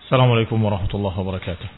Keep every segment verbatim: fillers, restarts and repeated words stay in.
Assalamualaikum warahmatullahi wabarakatuh.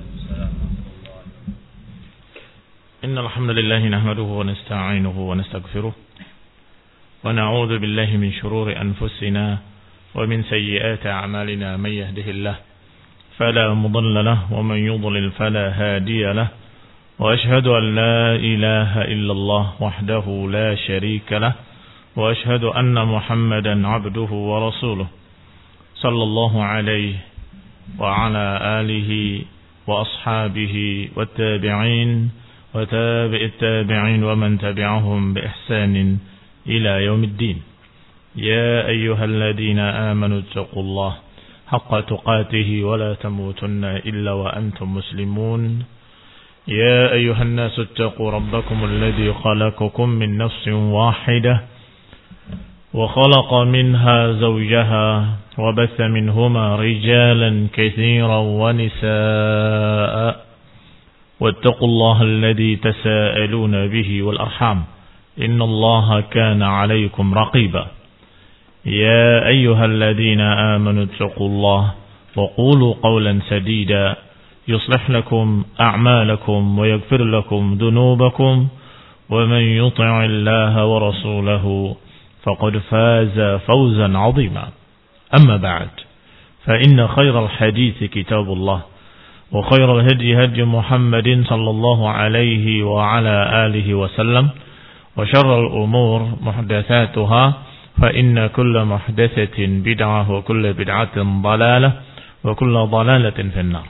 Innal hamdalillah nahmaduhu wa nasta'inuhu wa nastaghfiruh wa na'udzu billahi min shururi anfusina wa min sayyiati a'malina may yahdihillahu fala mudilla lahu wa man yudlil fala hadiya lahu wa ashhadu an la ilaha illallah wahdahu la sharika lahu wa ashhadu anna Muhammadan 'abduhu wa rasuluh sallallahu alaihi وعلى آله وأصحابه والتابعين وتابع التابعين ومن تبعهم بإحسان إلى يوم الدين يا أيها الذين آمنوا اتقوا الله حق تقاته ولا تموتن إلا وأنتم مسلمون يا أيها الناس اتقوا ربكم الذي خلقكم من نفس واحدة وخلق منها زوجها وبث منهما رجالا كثيرا ونساء واتقوا الله الذي تساءلون به والأرحام إن الله كان عليكم رقيبا يا أيها الذين آمنوا اتقوا الله وقولوا قولا سديدا يصلح لكم أعمالكم ويغفر لكم ذنوبكم ومن يطع الله ورسوله فقد فاز فوزا عظيما أما بعد فإن خير الحديث كتاب الله وخير الهدي هدي محمد صلى الله عليه وعلى آله وسلم وشر الأمور محدثاتها فإن كل محدثة بدعة وكل بدعة ضلالة وكل ضلالة في النار.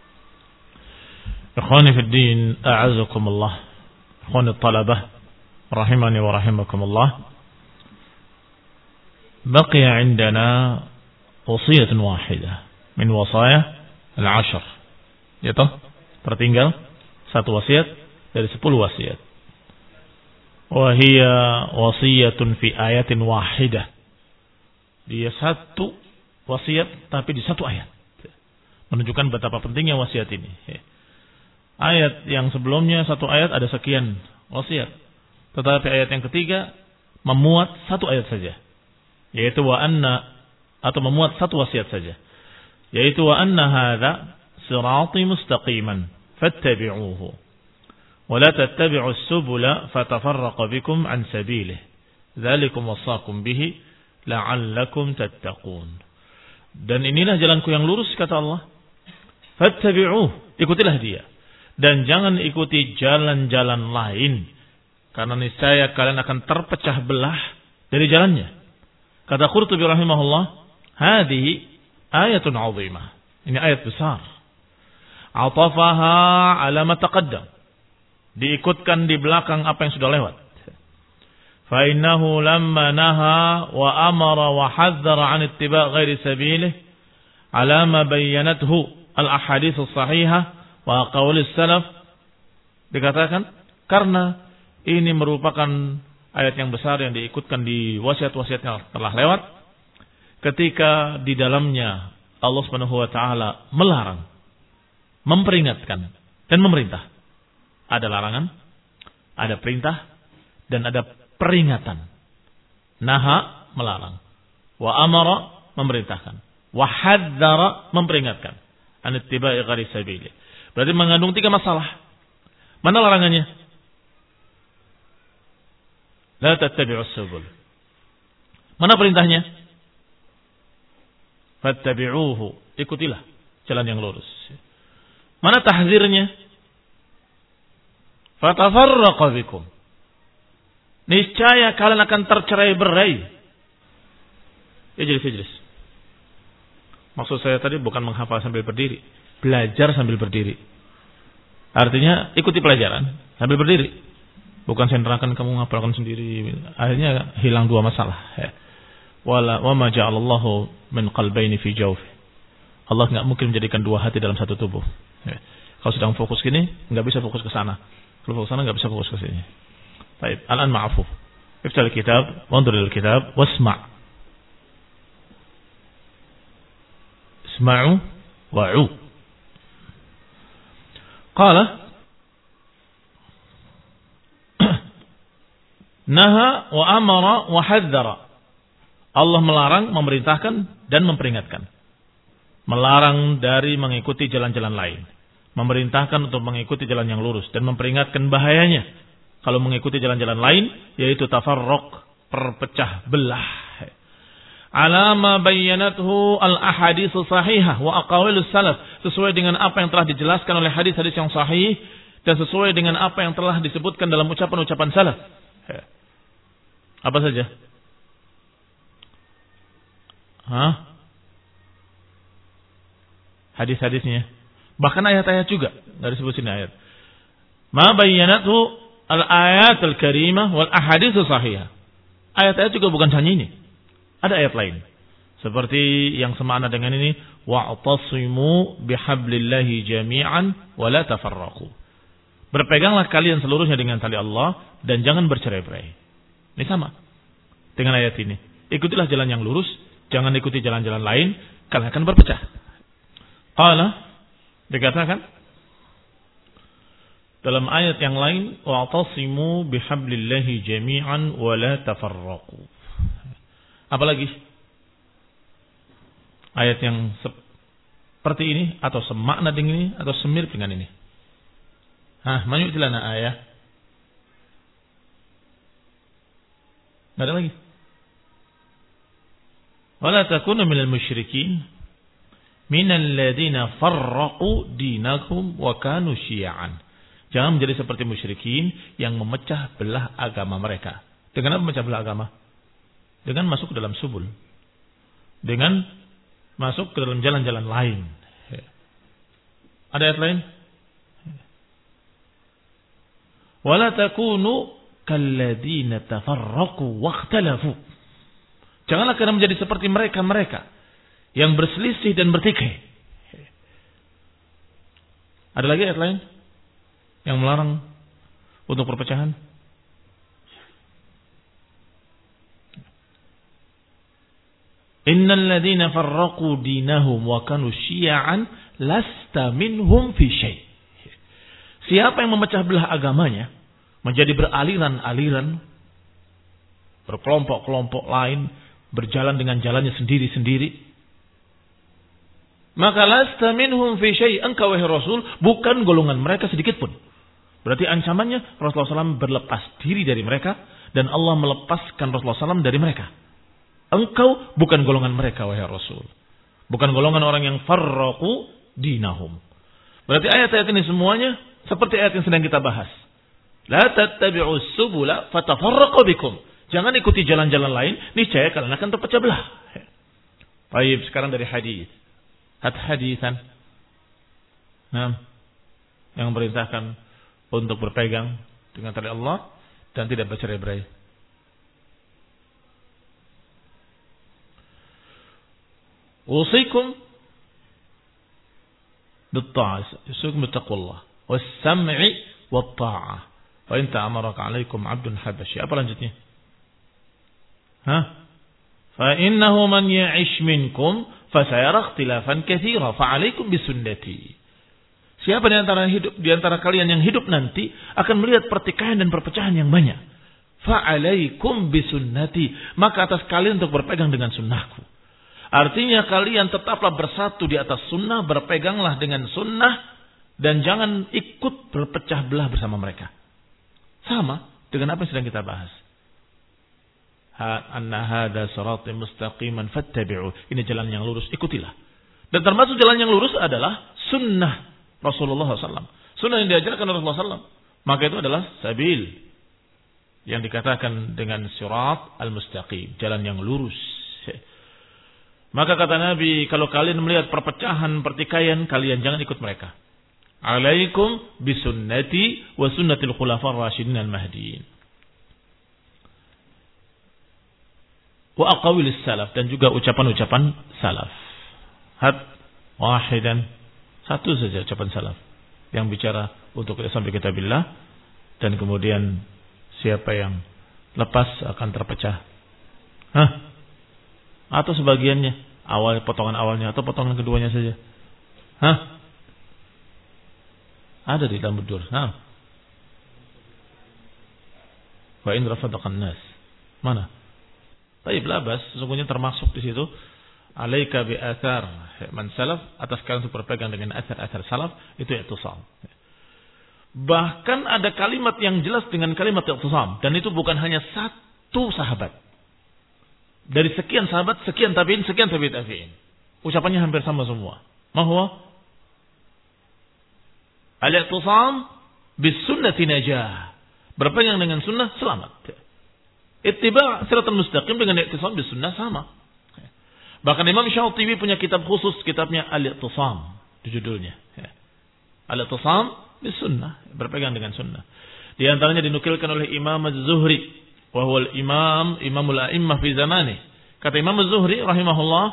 إخواني في الدين أعزكم الله، إخواني الطلبة رحمني ورحمكم الله. بقي عندنا وصية واحدة من وصايا العشر. Ya toh, tertinggal satu wasiat dari sepuluh wasiat. Wa hiya wasiyatun fi ayatin wahidah. Dia satu wasiat tapi di satu ayat. Menunjukkan betapa pentingnya wasiat ini. Ayat yang sebelumnya satu ayat ada sekian wasiat. Tetapi ayat yang ketiga memuat satu ayat saja. Yaitu wa anna, atau memuat satu wasiat saja, yaitu wa anna hadza sirati mustaqiman fattabi'uhu wa la tattabi'us subula fatafarraqa bikum an sabilihi dzalikum wasaqum bihi la'allakum tattaqun. Dan inilah jalanku yang lurus, kata Allah, fattabi'uhu, ikutilah dia, dan jangan ikuti jalan-jalan lain, karena niscaya kalian akan terpecah belah dari jalannya. Kata Qurtubi rahimahullah, hadhihi ayatun 'azimah. Ini ayat besar. Atafaha 'ala ma taqaddam. Diikutkan di belakang apa yang sudah lewat. Fa innahu lamma naha wa amara wa hadzara 'an ittiba' ghairi sabilihi 'ala ma bayyanathu al-ahadits as-sahihah wa aqwal as-salaf. Dikatakan karena ini merupakan ayat yang besar yang diikutkan di wasiat-wasiat yang telah lewat, ketika di dalamnya Allah Subhanahu wa taala melarang, memperingatkan dan memerintah. Ada larangan, ada perintah, dan ada peringatan. Naha, melarang. Wa amara, memerintahkan. Wa hadzara, memperingatkan. An ittiba'i ghairi sabili. Berarti mengandung tiga masalah. Mana larangannya? La tattabi'us subul. Mana perintahnya? Fattabi'uhu, ikutilah jalan yang lurus. Mana tahzirnya? Fatafarraqa bikum. Niscaya kalian akan tercerai-berai. Ijlis, ijlis. Maksud saya tadi bukan menghafal sambil berdiri, belajar sambil berdiri. Artinya ikuti pelajaran sambil berdiri. Bukan saya nerangkan kamu ngapalkan sendiri. Akhirnya hilang dua masalah. Wala wa ma ja'alallahu min qalbaini fi jawfi. Allah enggak mungkin menjadikan dua hati dalam satu tubuh. Kalau sedang fokus gini, enggak bisa fokus ke sana. Kalau fokus ke sana enggak bisa fokus ke sini. Baik, al-an ma'afu. Iftah al-kitab, wanzur al-kitab wasma'. Isma'u wa'u. Qala naha wa amara wa hadzara. Allah melarang, memerintahkan dan memperingatkan. melarang dari mengikuti jalan-jalan lain, memerintahkan untuk mengikuti jalan yang lurus dan memperingatkan bahayanya kalau mengikuti jalan-jalan lain, yaitu tafarruq, perpecah belah. Alama bayyanathu al-ahadits sahihah wa aqwalus salaf, sesuai dengan apa yang telah dijelaskan oleh hadis-hadis yang sahih dan sesuai dengan apa yang telah disebutkan dalam ucapan-ucapan salaf. Apa saja? Hah? Hadis-hadisnya. Bahkan ayat-ayat juga, enggak disebut sini ayat. Ma bayyanathu al-ayat al-karimah wal ahadits sahihah. Ayat-ayat juga bukan hanya ini. Ada ayat lain. Seperti yang semakna dengan ini, wa'tasimu bihablillahi jami'an wa la tafarraqu. Berpeganglah kalian seluruhnya dengan tali Allah dan jangan bercerai-berai. Ini sama dengan ayat ini. Ikutilah jalan yang lurus, jangan ikuti jalan-jalan lain, kalian akan berpecah. Qala, dikatakan dalam ayat yang lain, wa'tasimu bihablillahi jami'an wa la tafarraqu. Apalagi ayat yang seperti ini atau semakna dengan ini atau semirip dengan ini. Hah, mayu'tilana ayat. Tidak ada lagi. Wala takunu minal musyrikin minal ladina farraqu dinakum wa kanu syi'an. Jangan menjadi seperti musyrikin yang memecah belah agama mereka. Dengan apa memecah belah agama? Dengan masuk ke dalam subul. Dengan masuk ke dalam jalan-jalan lain. Ada ayat lain? Wala takunu kalladina tafarraqu wakhtalafu. Janganlah kalian menjadi seperti mereka-mereka yang berselisih dan bertikai. Ada lagi ayat lain yang melarang untuk perpecahan? Innal ladzina farraqu dinahum wa kanu syi'an lasta minhum fi syai'. Siapa yang memecah belah agamanya, menjadi beraliran-aliran, berkelompok-kelompok lain, berjalan dengan jalannya sendiri-sendiri, maka lasta minhum fi syai', engkau wahai Rasul bukan golongan mereka sedikit pun. Berarti ancamannya Rasulullah shallallahu alaihi wasallam berlepas diri dari mereka dan Allah melepaskan Rasulullah shallallahu alaihi wasallam dari mereka. Engkau bukan golongan mereka wahai Rasul. Bukan golongan orang yang farraqu dinahum. Berarti ayat-ayat ini semuanya seperti ayat yang sedang kita bahas. La tattabi'us subula fatafarraqu bikum. Jangan ikuti jalan-jalan lain, niscaya kalian akan terpecah belah. Baik, sekarang dari hadis. Had-hadisan. Nah, yang merintahkan untuk berpegang dengan tali Allah dan tidak bercerai-berai. Usikum بالطاعة يسوكم بتقوى الله والسمع والطاعة وإن تأمرك عليكم عبد حبشي. Apa lanjutnya? Hah? فإنه من يعش منكم فسيرى اختلافا كثيرا فعليكم بسنتي. Siapa di antara hidup di antara kalian yang hidup nanti akan melihat pertikaian dan perpecahan yang banyak. Fa'alaikum bisunnati, maka atas kalian untuk berpegang dengan sunnahku. Artinya kalian tetaplah bersatu di atas sunnah, berpeganglah dengan sunnah, dan jangan ikut berpecah belah bersama mereka. Sama dengan apa yang sedang kita bahas. Anna hadza siratal mustaqiman fattabi'u. Ini jalan yang lurus, ikutilah. Dan termasuk jalan yang lurus adalah sunnah Rasulullah shallallahu alaihi wasallam. Sunnah yang diajarkan oleh Rasulullah shallallahu alaihi wasallam. Maka itu adalah sabil. Yang dikatakan dengan sirat al-mustaqim. Jalan yang lurus. Maka kata Nabi, kalau kalian melihat perpecahan, pertikaian, kalian jangan ikut mereka. Alaikum bisunnati wa sunnatil khulafar rasyidin al-mahdiin. Wa aqawilis salaf, dan juga ucapan-ucapan salaf. Had wahidan, satu saja ucapan salaf yang bicara untuk sampai kitabillah, dan kemudian siapa yang lepas akan terpecah. Hah? Atau sebagiannya, awal potongan awalnya atau potongan keduanya saja. Hah? Ada di dalam Budur. Nah. Wa in rafadaqan nas. Mana? Baik, labas sesungguhnya termasuk di situ alaika bi athar man salaf, atas kalian untuk berpegang dengan athar-athar salaf, itu i'tisam. Bahkan ada kalimat yang jelas dengan kalimat i'tisam, dan itu bukan hanya satu sahabat. Dari sekian sahabat, sekian tabi'in, sekian tabi'in tabi'in. Ucapannya hampir sama semua. Mahwa al-i'tisam bis sunnati najah. Berpegang dengan sunnah selamat. Ittiba' siratal mustaqim dengan i'tisam bis sunnah sama. Bahkan Imam Syatibi punya kitab khusus, kitabnya Al-I'tisam, itu judulnya. Al-I'tisam bis sunnah, berpegang dengan sunnah. Di antaranya dinukilkan oleh Imam Az-Zuhri, wa huwa al-imam imamul a'immah fi zamani. Kata Imam Az-Zuhri rahimahullah,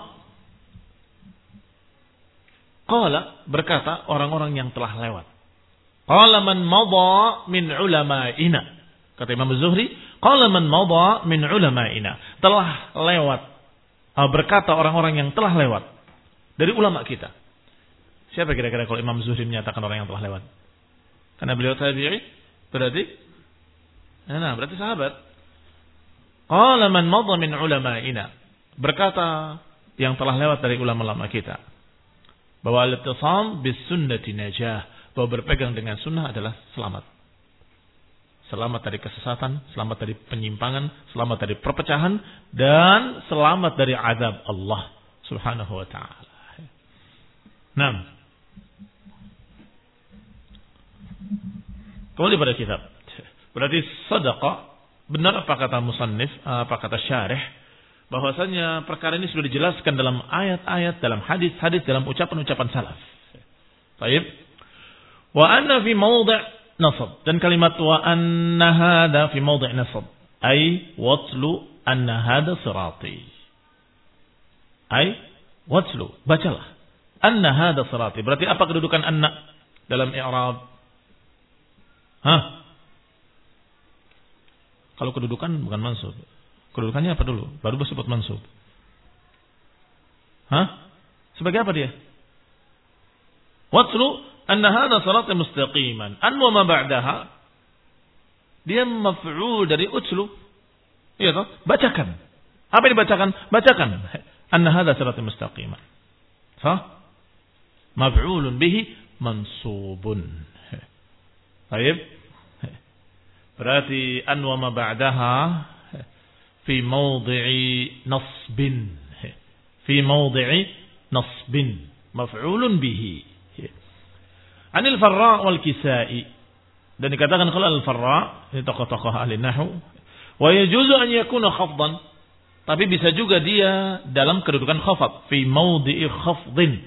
qala, berkata orang-orang yang telah lewat. Qala man madha min ulama'ina. Kata Imam Az-Zuhri, qala man madha min ulama'ina. Telah lewat. Berkata orang-orang yang telah lewat dari ulama kita. Siapa kira-kira kalau Imam Zuhri menyatakan orang yang telah lewat? Karena beliau tabi'i, berarti nah, berarti sahabat. Qala man madha min ulama'ina. Berkata yang telah lewat dari ulama-ulama kita. Bahwa al-ittisam bis sunnati najah. Bahwa berpegang dengan sunnah adalah selamat. Selamat dari kesesatan, selamat dari penyimpangan, selamat dari perpecahan, dan selamat dari azab Allah subhanahu wa ta'ala. Nah, kembali pada kitab. Berarti sadaqah, benar apa kata musannif, apa kata syarih, bahwasanya perkara ini sudah dijelaskan dalam ayat-ayat, dalam hadis-hadis, dalam ucapan-ucapan salaf. Baik. Wa anna fi mawdi' nasab, dan kalimat wa anna hadha fi mawdi' nasab ay watlu anna hadha sirati, ay watlu, bacalah anna hadha sirati. Berarti apa kedudukan anna dalam i'rab? Hah? Kalau kedudukan bukan mansub, kedudukannya apa dulu baru disebut mansub? Hah? Sebagai apa dia? Watlu anna hadha siratan mustaqiman. An wa ma ba'daha, dia maf'ul dari utlu. Iya toh? Bacakan. Apa yang dibacakan? Bacakan. Anna hadha siratan mustaqiman. Sah? Maf'ulun bihi mansubun. Baik. Berarti an wa ma ba'daha fi mawdi'i nasbin. Fi mawdi'i nasbin. Maf'ulun bihi. Anil Farra wal Kisai, dan dikatakan kalau Al-Farra ini tokoh-tokoh ahli nahwu, wa yajuzu an yakuna khafdan, tapi bisa juga dia dalam kedudukan khafad, fi mawdi'i khafdin.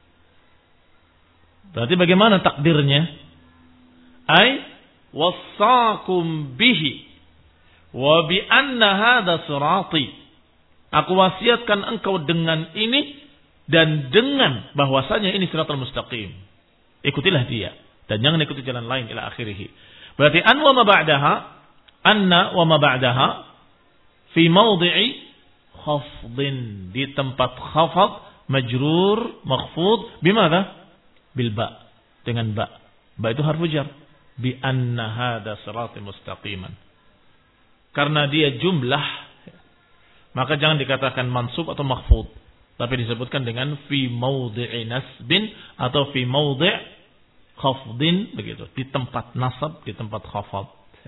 Berarti bagaimana takdirnya? Ai wassakum bihi wa bi anna hadha sirati. Aku wasiatkan engkau dengan ini dan dengan bahwasanya ini siratal mustaqim. Ikutilah dia dan jangan ikuti jalan lain ila akhirih. Berarti an wa ma ba'daha, anna wa ma ba'daha fi mawdi'i khafdin, di tempat khafad, majrur, makhfud, bimadha? Bil ba, dengan ba. Ba itu harfu jar. Bi anna hadha siratal mustaqiman. Karena dia jumlah, maka jangan dikatakan mansub atau makhfud, tapi disebutkan dengan fi mawdi'i nasbin atau fi mawdi' khafdin, begitu, di tempat nasab, di tempat khafad.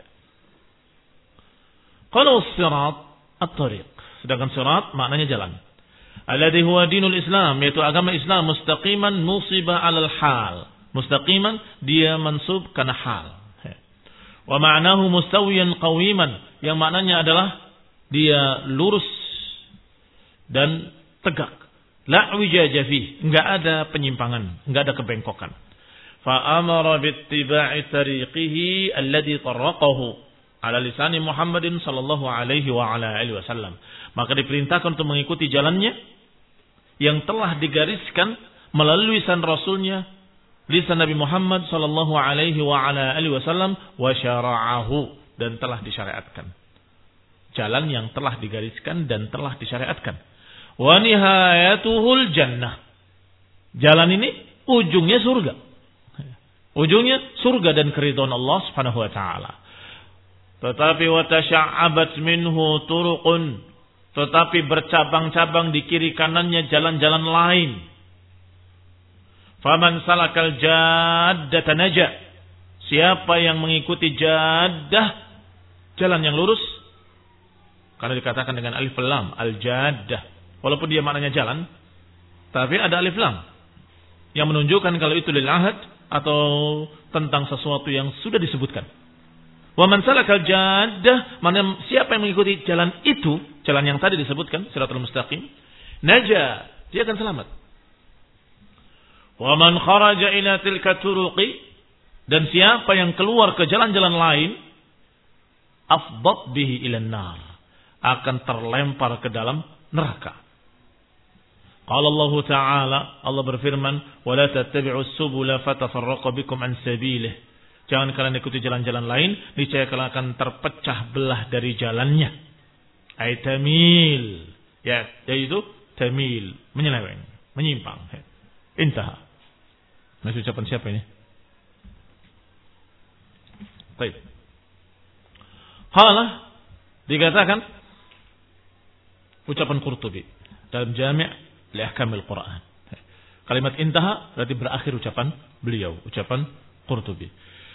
Kalau sirat at-tariq, sedangkan sirat maknanya jalan. Alladhi huwa dinul Islam, yaitu agama Islam, mustaqiman nusiba 'alal hal. Mustaqiman dia mansub karena hal. Wa ma'nahu mustawiyan qawiman, yang maknanya adalah dia lurus dan tegak. La wijaja fih, enggak ada penyimpangan, enggak ada kebengkokan. Fa amara bittiba'i tariqihi alladhi tarraqahu ala lisani Muhammadin sallallahu alaihi wa ala alihi wasallam. Maka diperintahkan untuk mengikuti jalannya yang telah digariskan melalui lisan Rasulnya, lisan Nabi Muhammad sallallahu alaihi wa ala alihi wasallam, wa syara'ahu, dan telah disyariatkan. Jalan yang telah digariskan dan telah disyariatkan. Wa nihayatuhul jannah. Jalan ini ujungnya surga. Ujungnya surga dan keridhaan Allah Subhanahu wa taala. Tetapi wa tasha'abat minhu turuqun, tetapi bercabang-cabang di kiri kanannya jalan-jalan lain. Faman salakal jaddata naja. Siapa yang mengikuti jaddah, jalan yang lurus, karena dikatakan dengan alif lam, al-jaddah. Walaupun dia maknanya jalan, tapi ada alif lam yang menunjukkan kalau itu lil ahad atau tentang sesuatu yang sudah disebutkan. Wa man salakal jaddah, mana siapa yang mengikuti jalan itu, jalan yang tadi disebutkan, siratal mustaqim, naja, dia akan selamat. Wa man kharaja ila tilka turuqi, dan siapa yang keluar ke jalan-jalan lain, afdat bihi ilan nar, akan terlempar ke dalam neraka. Qala Allah Ta'ala, Allah berfirman, wa la tattabi'us subula fatafarraqa bikum an sabilih. Jangan kalian ikuti jalan-jalan lain, niscaya kalian akan terpecah belah dari jalannya. Ay tamil, ya, yaitu tamil, menyeleweng, menyimpang. Intaha. Masih ucapan siapa ini? Baik. Qala, dikatakan ucapan Qurtubi dalam Jami' li Ahkamil Quran. Kalimat intaha berarti berakhir ucapan beliau, ucapan Qurtubi.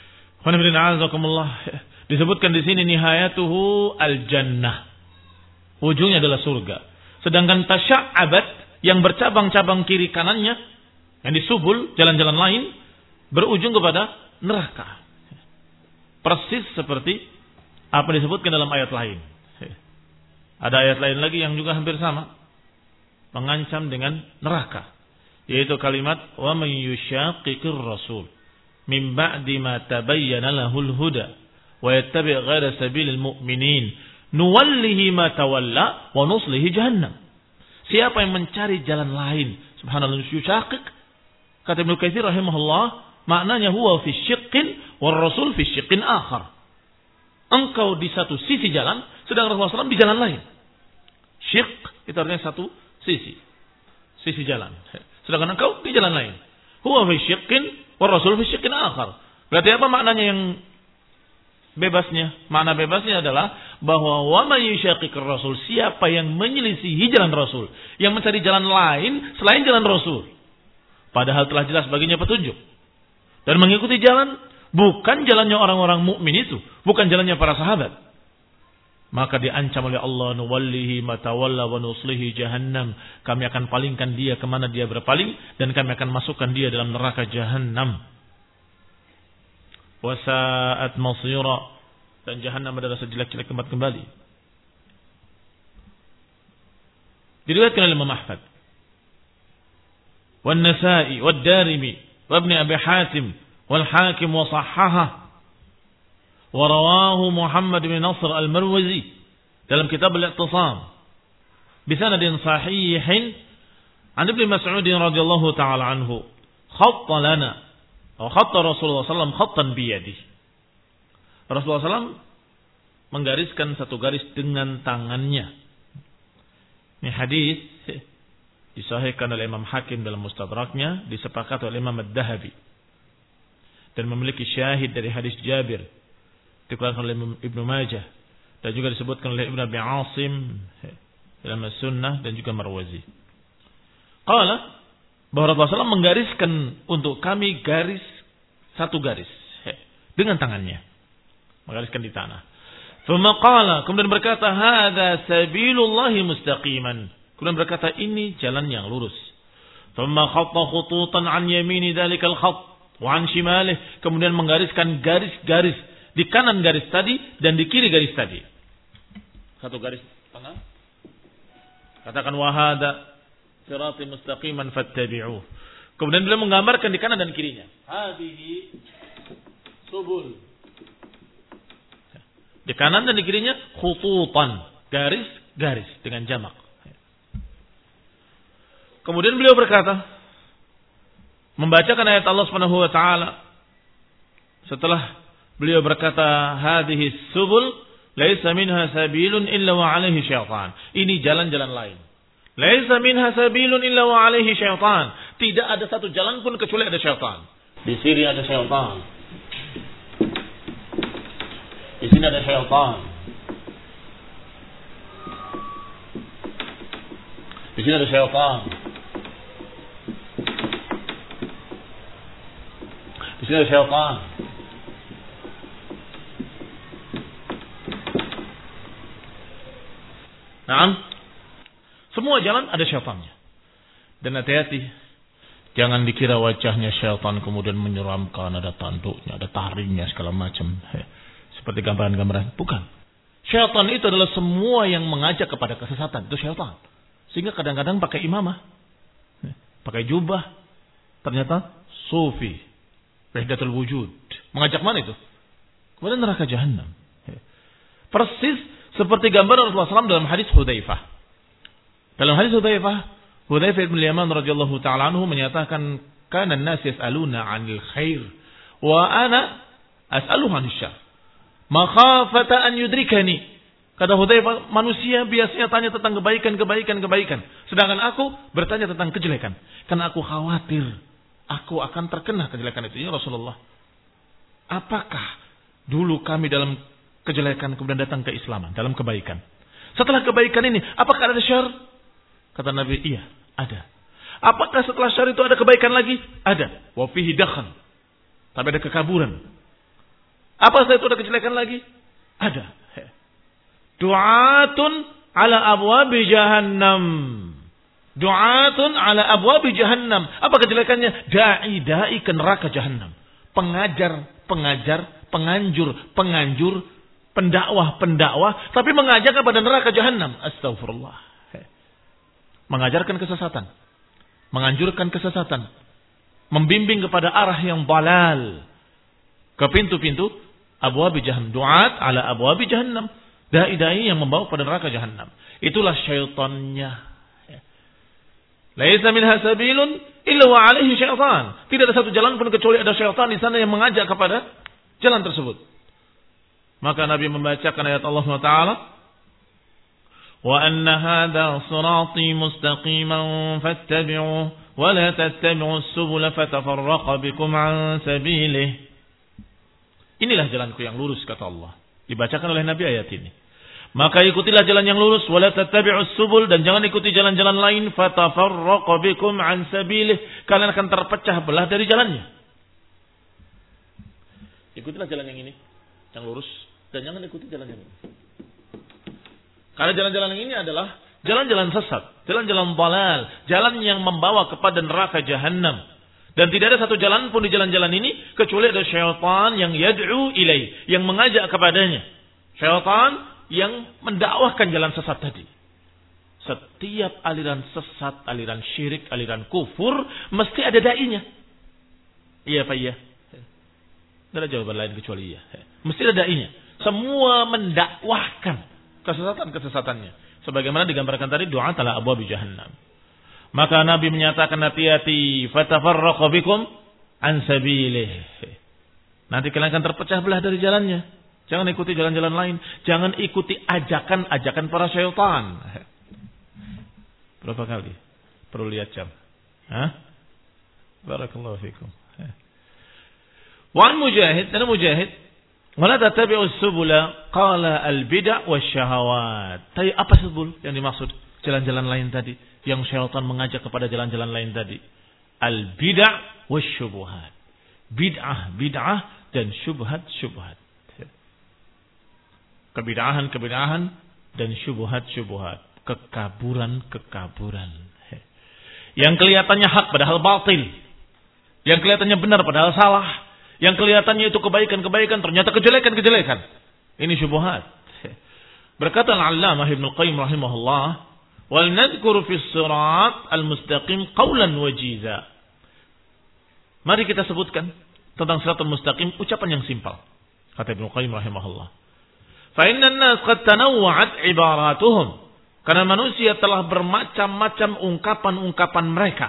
Disebutkan di sini nihayatuhu al-jannah. Ujungnya adalah surga. Sedangkan tasya'abat yang bercabang-cabang kiri kanannya, yang disubul jalan-jalan lain, berujung kepada neraka. Persis seperti apa disebutkan dalam ayat lain. Ada ayat lain lagi yang juga hampir sama, mengancam dengan neraka, yaitu kalimat wa may yushaqiqir rasul min ba'di ma tabayyana lahul huda wa yattabi' ghayra sabilil mu'minin nuwallihi ma tawalla wa nuslihi jahannam. Siapa yang mencari jalan lain, subhanallah, yushaqiq, kata Ibnu Katsir rahimahullah, maknanya huwa fi syiqqin war rasul fi syiqqin akhar. Engkau di satu sisi jalan, sedang Rasulullah shallallahu alaihi wasallam di jalan lain. Syiq itu artinya satu sisi, sisi jalan. Sedangkan engkau di jalan lain. Huwa fi syiqqin war rasul fi syiqqin akhar. Berarti apa maknanya yang bebasnya? Makna bebasnya adalah bahwa wa may yushaqiqir rasul, siapa yang menyelisihi jalan Rasul, yang mencari jalan lain selain jalan Rasul, padahal telah jelas baginya petunjuk, dan mengikuti jalan bukan jalannya orang-orang mukmin itu, bukan jalannya para sahabat, maka diancam oleh Allah, nuwallihi ma tawalla wa nuslihi jahannam. Kami akan palingkan dia kemana dia berpaling, dan kami akan masukkan dia dalam neraka jahannam. Wa sa'at masira, dan jahannam adalah sejelek-jelek tempat kembali. Diriwayatkan oleh Imam Ahmad, wa An-Nasa'i, wa Ad-Darimi, wa Ibn Abi Hatim, wal Hakim wa sahhaha. ورواه محمد بن نصر المروزي dalam kitab al-i'tisam bisanadin sahihin an Ibnu Mas'ud radhiyallahu ta'ala anhu khatta lana atau khatta Rasulullah sallallahu alaihi wasallam khattan bi yadihi. Rasulullah sallallahu alaihi wasallam menggariskan satu garis dengan tangannya. Ini hadis disahihkan oleh Imam Hakim dalam Mustadraknya, disepakati oleh Imam Ad-Dahabi, dan memiliki syahid dari hadis Jabir dikeluarkan oleh Ibnu Majah, dan juga disebutkan oleh Ibnu Abi Asim dalam As-Sunnah dan juga Marwazi. Qala, bahwa Rasulullah sallallahu alaihi wasallam menggariskan untuk kami garis, satu garis dengan tangannya, menggariskan di tanah. Tsumma qala, kemudian berkata, hadza sabilullahi mustaqiman. Kemudian berkata, ini jalan yang lurus. Tsumma khatta khututan an yamini dzalikal khatt wa an shimalih. Kemudian menggariskan garis-garis di kanan garis tadi dan di kiri garis tadi. Satu garis tengah. Katakan wahada sirati mustaqiman fattabi'uh. Kemudian beliau menggambarkan di kanan dan kirinya. Hadhihi subul. Di kanan dan di kirinya khututan, garis-garis dengan jamak. Kemudian beliau berkata, membacakan ayat Allah Subhanahu wa taala setelah beliau berkata, hadhihi subul laisa minha sabilun illa wa alaihi syaitan. Ini jalan-jalan lain. Laisa minha sabilun illa wa alaihi syaitan. Tidak ada satu jalan pun kecuali ada syaitan. Di sini ada syaitan. Di sini ada syaitan. Di sini ada syaitan. Di sini ada syaitan. Naam. Semua jalan ada syaitannya. Dan hati-hati, jangan dikira wajahnya syaitan kemudian menyeramkan, ada tanduknya, ada taringnya, segala macam. Seperti gambaran-gambaran. Bukan. Syaitan itu adalah semua yang mengajak kepada kesesatan. Itu syaitan. Sehingga kadang-kadang pakai imamah. Pakai jubah. Ternyata sufi. Wahdatul wujud. Mengajak mana itu? Kepada neraka jahannam. Persis seperti gambar Rasulullah shallallahu alaihi wasallam dalam hadis Hudzaifah. Dalam hadis Hudzaifah, Hudzaifah bin Yaman radhiyallahu ta'ala anhu menyatakan, "Kana an-nas yas'aluna 'anil khair wa ana as'aluhu 'anil syarr, makhafata an yudrikani." Kata Hudzaifah, manusia biasanya tanya tentang kebaikan, kebaikan, kebaikan, sedangkan aku bertanya tentang kejelekan, karena aku khawatir aku akan terkena kejelekan itu. Ya Rasulullah, apakah dulu kami dalam kejelekan kemudian datang ke Islaman, dalam kebaikan? Setelah kebaikan ini, apakah ada syarr? Kata Nabi, iya, ada. Apakah setelah syarr itu ada kebaikan lagi? Ada. Wa fihi dakhan. Tapi ada kekaburan. Apa setelah itu ada kejelekan lagi? Ada. Du'atun ala abwabi jahannam. Du'atun ala abwabi jahannam. Apa kejelekannya? Da'i-da'i ke neraka jahannam. Pengajar, pengajar, penganjur, penganjur, pendakwah, pendakwah, tapi mengajak kepada neraka jahannam. Astagfirullah. Mengajarkan kesesatan, menganjurkan kesesatan, membimbing kepada arah yang balal, ke pintu-pintu abwabi jahannam, du'at ala abwabi jahannam, dai-dai yang membawa pada neraka jahannam. Itulah syaitannya. Laisa minha sabilun illa wa alaihi syaitan. Tidak ada satu jalan pun kecuali ada syaitan di sana yang mengajak kepada jalan tersebut. Maka Nabi membacakan ayat Allah subhanahu wa taala, wa anna hadha sirati mustaqiman fattabi'uhu wa la tattabi'us subula fatafarraqa bikum an sabilihi. Inilah jalanku yang lurus, kata Allah. Dibacakan oleh Nabi ayat ini. Maka ikutilah jalan yang lurus, wa la tattabi'us subul, dan jangan ikuti jalan-jalan lain, fatafarraqa bikum an sabilihi, kalian akan terpecah belah dari jalannya. Ikutilah jalan yang ini, yang lurus, dan jangan ikuti jalan yang ini. Karena jalan-jalan yang ini adalah jalan-jalan sesat, jalan-jalan balal, jalan yang membawa kepada neraka jahannam. Dan tidak ada satu jalan pun di jalan-jalan ini kecuali ada syaitan yang yad'u ilai, yang mengajak kepadanya. Syaitan yang mendakwahkan jalan sesat tadi. Setiap aliran sesat, aliran syirik, aliran kufur, mesti ada dai-nya. Iya Pak, iya. Tidak ada jawaban lain kecuali iya. Mesti ada dai-nya. Semua mendakwahkan kesesatan-kesesatannya. Sebagaimana digambarkan tadi, doa tala abwabi jahannam. Maka Nabi menyatakan, hati-hati, fatafarraqa bikum an sabilih. Nanti kalian akan terpecah belah dari jalannya. Jangan ikuti jalan-jalan lain. Jangan ikuti ajakan-ajakan para syaitan. Berapa kali? Perlu lihat jam. Hah? Barakallahu fikum. Wa an Mujahid, dan Mujahid, wala tattabi'us subula qala al-bid'a wasyahawat. Tapi apa subul yang dimaksud? Jalan-jalan lain tadi yang syaitan mengajak kepada jalan-jalan lain tadi. Al-bid'a wasyubuhat. Bid'ah, bid'ah dan syubhat, syubhat. Kebid'ahan-kebid'ahan dan syubhat-syubhat. Kekaburan-kekaburan. Yang kelihatannya hak padahal batil. Yang kelihatannya benar padahal salah. Yang kelihatannya itu kebaikan-kebaikan ternyata kejelekan-kejelekan. Ini syubhat. Berkata Al-Allamah Ibnu Qayyim rahimahullah, "Wal nadhkuru fis sirat al-mustaqim qawlan wajiza." Mari kita sebutkan tentang siratal mustaqim ucapan yang simpel. Kata Ibnu Qayyim rahimahullah, "Fa inna an-nas qad tanawwa'at ibaratuhum." Karena manusia telah bermacam-macam ungkapan-ungkapan mereka.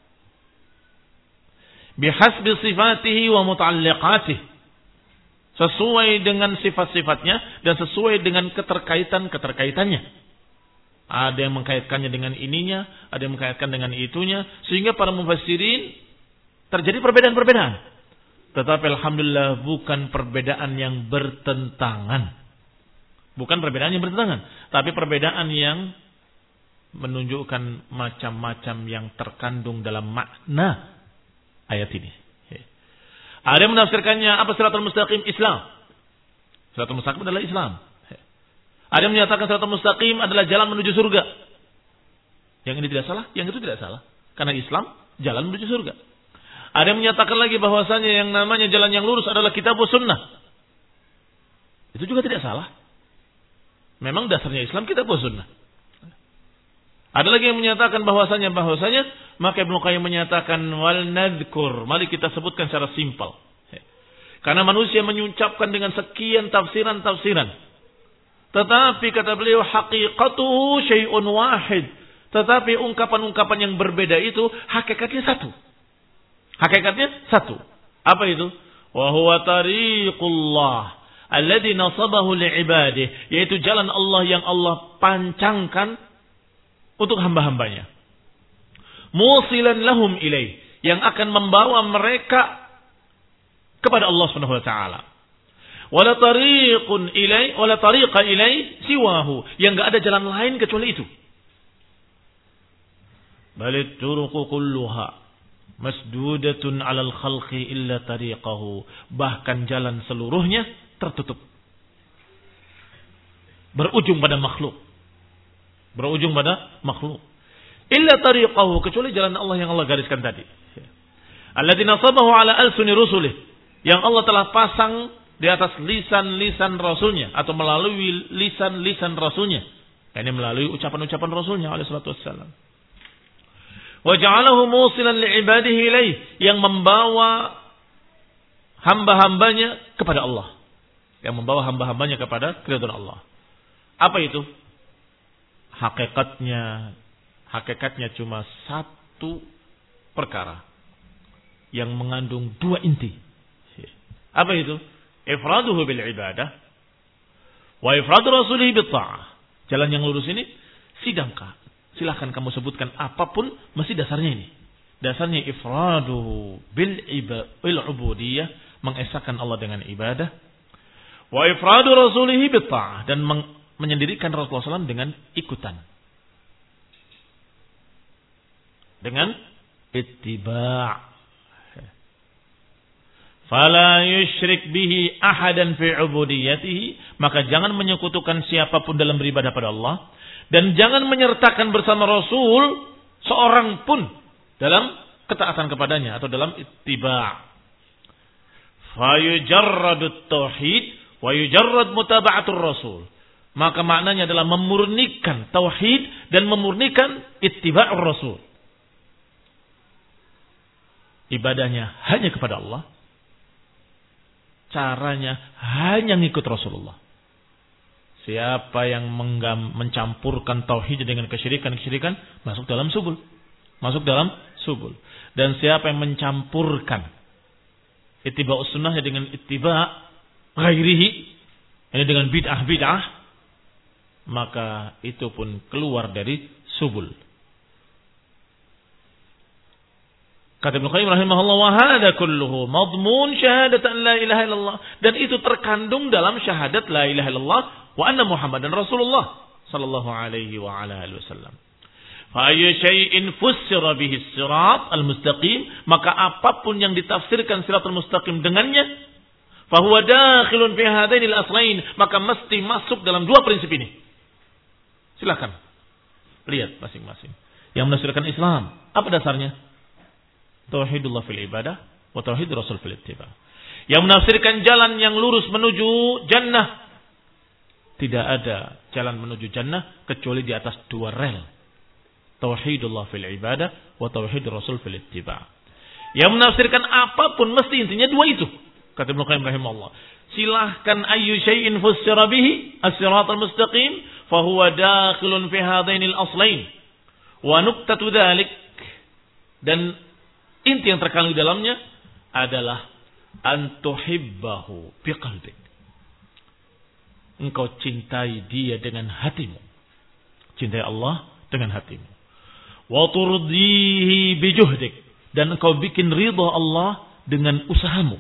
Bihasbi sifatihi wa muta'alliqatih. Sesuai dengan sifat-sifatnya dan sesuai dengan keterkaitan-keterkaitannya. Ada yang mengkaitkannya dengan ininya, ada yang mengkaitkan dengan itunya, sehingga para mufassirin terjadi perbedaan-perbedaan. Tetapi alhamdulillah bukan perbedaan yang bertentangan. Bukan perbedaan yang bertentangan, tapi perbedaan yang menunjukkan macam-macam yang terkandung dalam makna ayat ini. Ada yang menafsirkannya apa siratal mustaqim? Islam. Siratal mustaqim adalah Islam. Ada yang menyatakan siratal mustaqim adalah jalan menuju surga. Yang ini tidak salah, yang itu tidak salah. Karena Islam jalan menuju surga. Ada yang menyatakan lagi bahwasanya yang namanya jalan yang lurus adalah kitab sunnah. Itu juga tidak salah. Memang dasarnya Islam kitab sunnah. Ada lagi yang menyatakan bahwasanya bahwasanya maka Ibnu Qayyim menyatakan wal nadhkur, mari kita sebutkan secara simpel. Karena manusia mengucapkan dengan sekian tafsiran-tafsiran. Tetapi kata beliau haqiqatuhu syai'un wahid. Tetapi ungkapan-ungkapan yang berbeda itu hakikatnya satu. Hakikatnya satu. Apa itu? Wa huwa tariqullah alladzi nasabahu li'ibadihi, yaitu jalan Allah yang Allah pancangkan untuk hamba-hambanya. Musilan lahum ilaih, yang akan membawa mereka kepada Allah Subhanahu wa taala. Wala tariqun ilaih, wala tariqa ilaih siwahu, yang enggak ada jalan lain kecuali itu. Balit turuqu kulluha masdudatun 'alal khalqi illa tariqahu, bahkan jalan seluruhnya tertutup. Berujung pada makhluk. Berujung pada makhluk. Illa tariqahu, kecuali jalan Allah yang Allah gariskan tadi. Alladzi nasabahu ala alsuni rusulih, yang Allah telah pasang di atas lisan-lisan rasulnya atau melalui lisan-lisan rasulnya. Ini melalui ucapan-ucapan rasulnya alaihi salatu wassalam. Wa ja'alahu musilan li'ibadihi ilaih, yang membawa hamba-hambanya kepada Allah. Yang membawa hamba-hambanya kepada keridhaan Allah. Apa itu? Hakikatnya hakikatnya cuma satu perkara yang mengandung dua inti. Apa itu? Ifraduhu bil ibadah wa ifradu rasulih bit ta'ah. Jalan yang lurus ini sidangkah? Silahkan kamu sebutkan apapun, mesti dasarnya ini. Dasarnya ifraduhu bil ubudiyah, mengesahkan Allah dengan ibadah. Wa ifradu rasulih bit ta'ah, dan meng menyendirikan Rasulullah shallallahu alaihi wasallam dengan ikutan. Dengan ittiba'. Fala yusyrik bihi ahadan fi ubudiyatihi, maka jangan menyekutukan siapapun dalam beribadah pada Allah, dan jangan menyertakan bersama Rasul seorang pun dalam ketaatan kepadanya atau dalam ittiba'. Fa yujarradut tauhid wa yujarrad mutaba'atur rasul. Maka maknanya adalah memurnikan tauhid dan memurnikan ittiba'ur rasul. Ibadahnya hanya kepada Allah. Caranya hanya ngikut Rasulullah. Siapa yang menggam, mencampurkan tauhid dengan kesyirikan-kesyirikan, masuk dalam subul. Masuk dalam subul. Dan siapa yang mencampurkan ittiba'us sunnahnya dengan ittiba' ghairihi, ini dengan bid'ah-bid'ah, maka itu pun keluar dari subul. Kata Ibnu Qayyim rahimahullah, wa hadza kulluhu madmun syahadat an la ilaha illallah, dan itu terkandung dalam syahadat la ilaha illallah wa anna Muhammadan Rasulullah sallallahu alaihi wa ala alihi wasallam. Fa ayyu syai'in fussira bihi as-sirat al-mustaqim, maka apapun yang ditafsirkan siratal mustaqim dengannya, fa huwa dakhilun fi hadaini al-aslain, maka mesti masuk dalam dua prinsip ini. Silakan lihat masing-masing. Yang menafsirkan Islam, apa dasarnya? Tauhidullah fil ibadah wa tauhid Rasul fil ittiba. Yang menafsirkan jalan yang lurus menuju jannah, tidak ada jalan menuju jannah kecuali di atas dua rel. Tauhidullah fil ibadah wa tauhid Rasul fil ittiba. Yang menafsirkan apapun mesti intinya dua itu. Kata Ibnu Qayyim rahimahullah, silahkan ayyu syai'in fussira bihi as-siratal mustaqim fa huwa dakhilun fi hadainil aslain. Wa nuqtatu dzalik, dan inti yang terkandung di dalamnya adalah antuhibbahu biqalbik. Engkau cintai dia dengan hatimu. Cintai Allah dengan hatimu. Wa turdihi bijuhdik, dan engkau bikin ridha Allah dengan usahamu.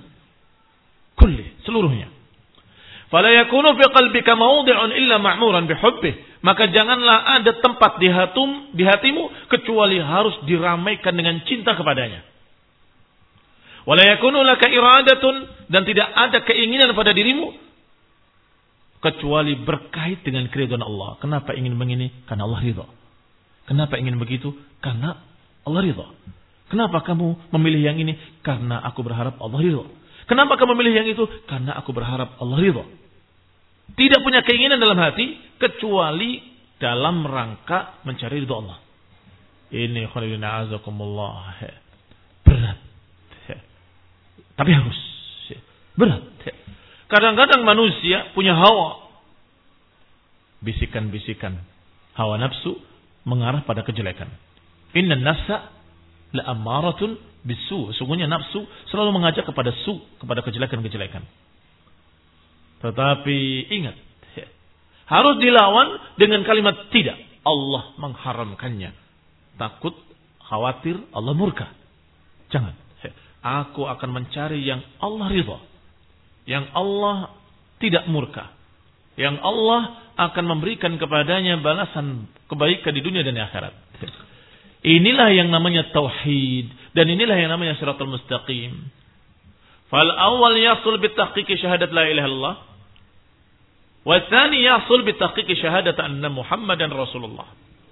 Kulli, seluruhnya. Fala yakunu fi qalbika mawdi'un illa ma'muran bihubbih, maka janganlah ada tempat di hatum di hatimu kecuali harus diramaikan dengan cinta kepadanya. Wala yakunu laka iradatun, dan tidak ada keinginan pada dirimu kecuali berkait dengan keridhaan Allah. Kenapa ingin begini? Karena Allah ridha. Kenapa ingin begitu? Karena Allah ridha. Kenapa kamu memilih yang ini? Karena aku berharap Allah ridha. Kenapa kamu memilih yang itu? Karena aku berharap Allah ridha. Tidak punya keinginan dalam hati kecuali dalam rangka mencari ridha Allah. Ini khalilina azakumullah. Berat. Tapi harus. Berat. Kadang-kadang manusia punya hawa. Bisikan-bisikan hawa nafsu mengarah pada kejelekan. Inna nafsa la'ammaratun bisu. Sungguhnya nafsu selalu mengajak kepada su, kepada kejelekan-kejelekan. Tetapi ingat, harus dilawan dengan kalimat tidak. Allah mengharamkannya. Takut, khawatir Allah murka. Jangan. Aku akan mencari yang Allah ridha, yang Allah tidak murka, yang Allah akan memberikan kepadanya balasan kebaikan di dunia dan di akhirat. Inilah yang namanya tauhid, dan inilah yang namanya siratal mustaqim. Fal awal yasul bitahqiqi syahadat la ilaha illallah, wa tsani yasul bitahqiqi syahadat anna Muhammadan Rasulullah.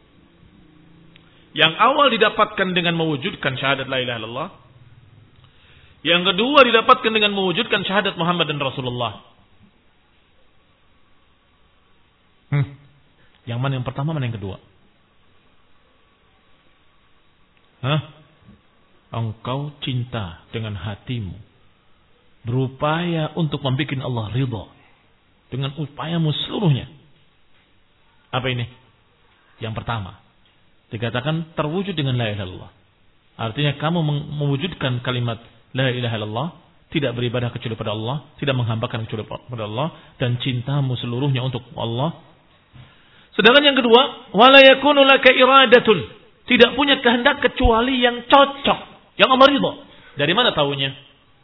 Yang awal didapatkan dengan mewujudkan syahadat la ilaha illallah. Yang kedua didapatkan dengan mewujudkan syahadat Muhammad dan Rasulullah. Hmm. Yang mana yang pertama, mana yang kedua? Hah? Engkau cinta dengan hatimu, berupaya untuk membuat Allah ridha dengan upayamu seluruhnya. Apa ini? Yang pertama, dikatakan terwujud dengan la ilaha illallah. Artinya kamu mewujudkan kalimat la ilaha illallah, tidak beribadah kecuali pada Allah, tidak menghambakan kecuali pada Allah, dan cintamu seluruhnya untuk Allah. Sedangkan yang kedua, wala yakunu laka iradatun, tidak punya kehendak kecuali yang cocok, yang Allah ridha. Dari mana tahunya?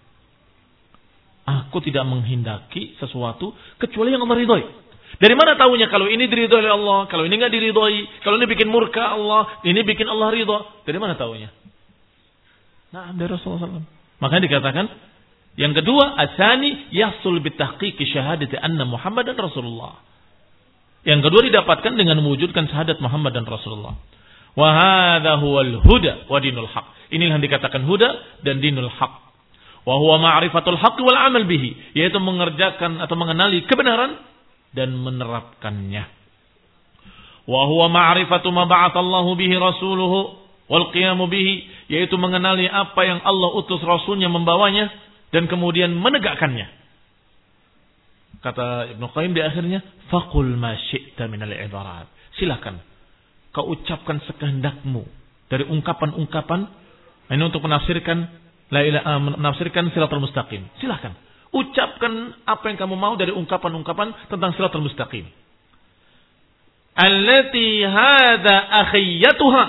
Aku tidak menghendaki sesuatu kecuali yang Allah ridhai. Dari mana tahunya kalau ini diridhai oleh Allah, kalau ini enggak diridhai, kalau ini bikin murka Allah, ini bikin Allah ridha? Dari mana tahunya? Nah, dari Rasulullah sallallahu alaihi wasallam. Makanya dikatakan yang kedua, asani yahsul bitahqiqi syahadati anna Muhammadan Rasulullah. Yang kedua didapatkan dengan mewujudkan syahadat Muhammad dan Rasulullah. Wa hadza huwal huda wa dinul haq. Inilah yang dikatakan huda dan dinul haq. Wa huwa ma'rifatul haqq wal amal bihi, yaitu mengerjakan atau mengenali kebenaran dan menerapkannya. Wa huwa ma'rifatu ma ba'atsallahu bihi rasuluhu wal qiyamu bihi, yaitu mengenali apa yang Allah utus Rasulnya membawanya dan kemudian menegakkannya. Kata Ibnu Qayyim di akhirnya, faqul ma syi'ta minal ibarat. Silakan kau ucapkan sekehendakmu dari ungkapan-ungkapan ini untuk menafsirkan la ilaha, menafsirkan siratal mustaqim. Silakan ucapkan apa yang kamu mau dari ungkapan-ungkapan tentang siratal mustaqim. Allati hadza akhiyatuha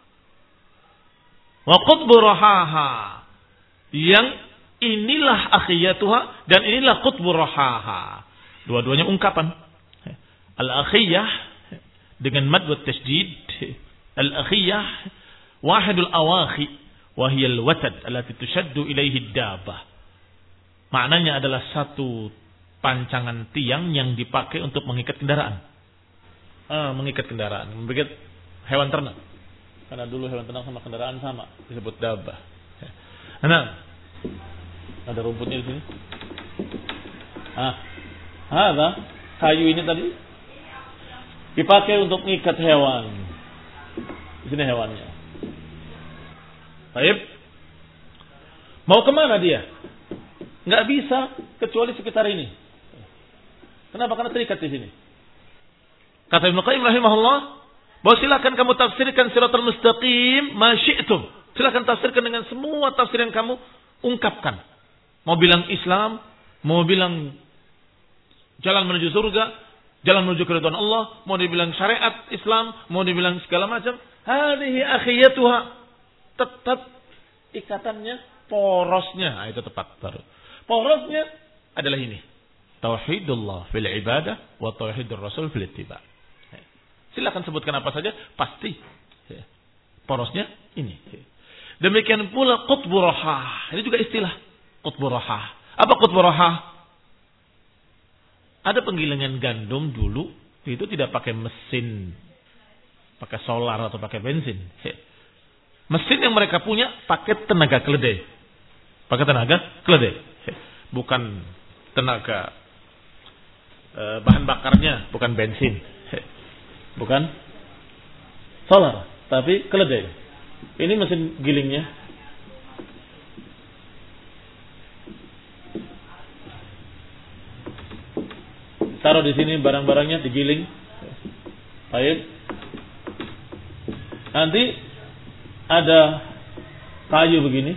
wa qutbu rahaha, yang inilah akhiyatuha dan inilah qutbu rahaha. Dua-duanya ungkapan. Al-akhiyah dengan mad wa tasydid. Al-akhiyah wahidul awakhi wa hiya al-watad allati tushaddu ilaihi ad-dabah. Maknanya adalah satu pancangan tiang yang dipakai untuk mengikat kendaraan. Ah, mengikat kendaraan, mengikat hewan ternak. Karena dulu hewan ternak sama kendaraan sama, disebut dabah. Nah, ada rumputnya di sini. Ah, ada kayu ini tadi dipakai untuk mengikat hewan. Di sini hewannya. Baik. Mau kemana dia? Nggak bisa kecuali sekitar ini. Kenapa? Karena terikat di sini. Kata Ibnu Qayyim rahimahullah, bahwa silakan kamu tafsirkan siratal mustaqim ma syi'tum. Silakan tafsirkan dengan semua tafsir yang kamu ungkapkan. Mau bilang Islam, mau bilang jalan menuju surga, jalan menuju keridhaan Allah, mau dibilang syariat Islam, mau dibilang segala macam. Hadhihi akhiyatuha. Tetap ikatannya, porosnya. Nah, itu tepat baru. Porosnya adalah ini. Tauhidullah fil ibadah wa tauhidur rasul fil ittiba. Silakan sebutkan apa saja, pasti porosnya ini. Demikian pula qutbu rahah. Ini juga istilah qutbu rahah. Apa qutbu rahah? Ada penggilingan gandum dulu itu tidak pakai mesin, pakai solar atau pakai bensin. Mesin yang mereka punya pakai tenaga keledai. Pakai tenaga keledai. Bukan tenaga eh, bahan bakarnya, bukan bensin. Bukan solar, tapi keledai. Ini mesin gilingnya. Taruh di sini barang-barangnya digiling. Baik. Nanti ada kayu begini.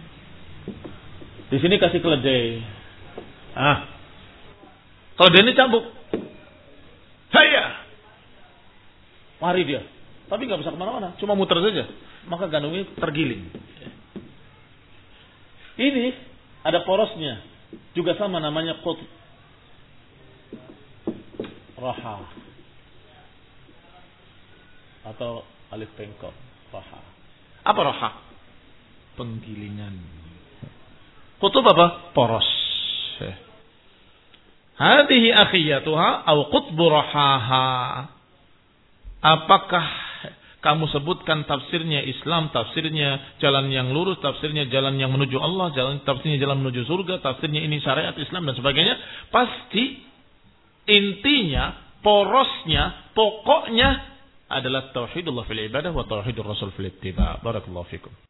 Di sini kasih keledai. Ah. Keledai ini cambuk. Saya. Mari dia. Tapi nggak bisa kemana-mana. Cuma muter saja. Maka gandumnya tergiling. Ini ada porosnya. Juga sama namanya qut. Raha. Atau alif bengkok. Raha. Apa raha? Penggilingan. Qutub apa? Poros. Hadihi akhiyatuha au qutbu rahaha. Apakah kamu sebutkan tafsirnya Islam, tafsirnya jalan yang lurus, tafsirnya jalan yang menuju Allah, jalan tafsirnya jalan menuju surga, tafsirnya ini syariat Islam dan sebagainya? Pasti intinya, porosnya, pokoknya adalah tauhidullah fil ibadah wa tauhidur rasul fil ittiba. Barakallahu fikum.